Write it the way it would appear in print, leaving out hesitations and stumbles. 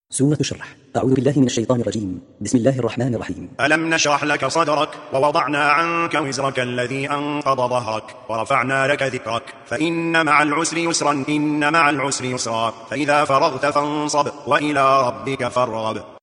سورة الشرح. أعوذ بالله من الشيطان الرجيم. بسم الله الرحمن الرحيم. ألم نشرح لك صدرك ووضعنا عنك وزرك الذي أنقض ظهرك ورفعنا لك ذكرك فإن مع العسر يسرا إن مع العسر يسرا فإذا فرغت فانصب وإلى ربك فارغب.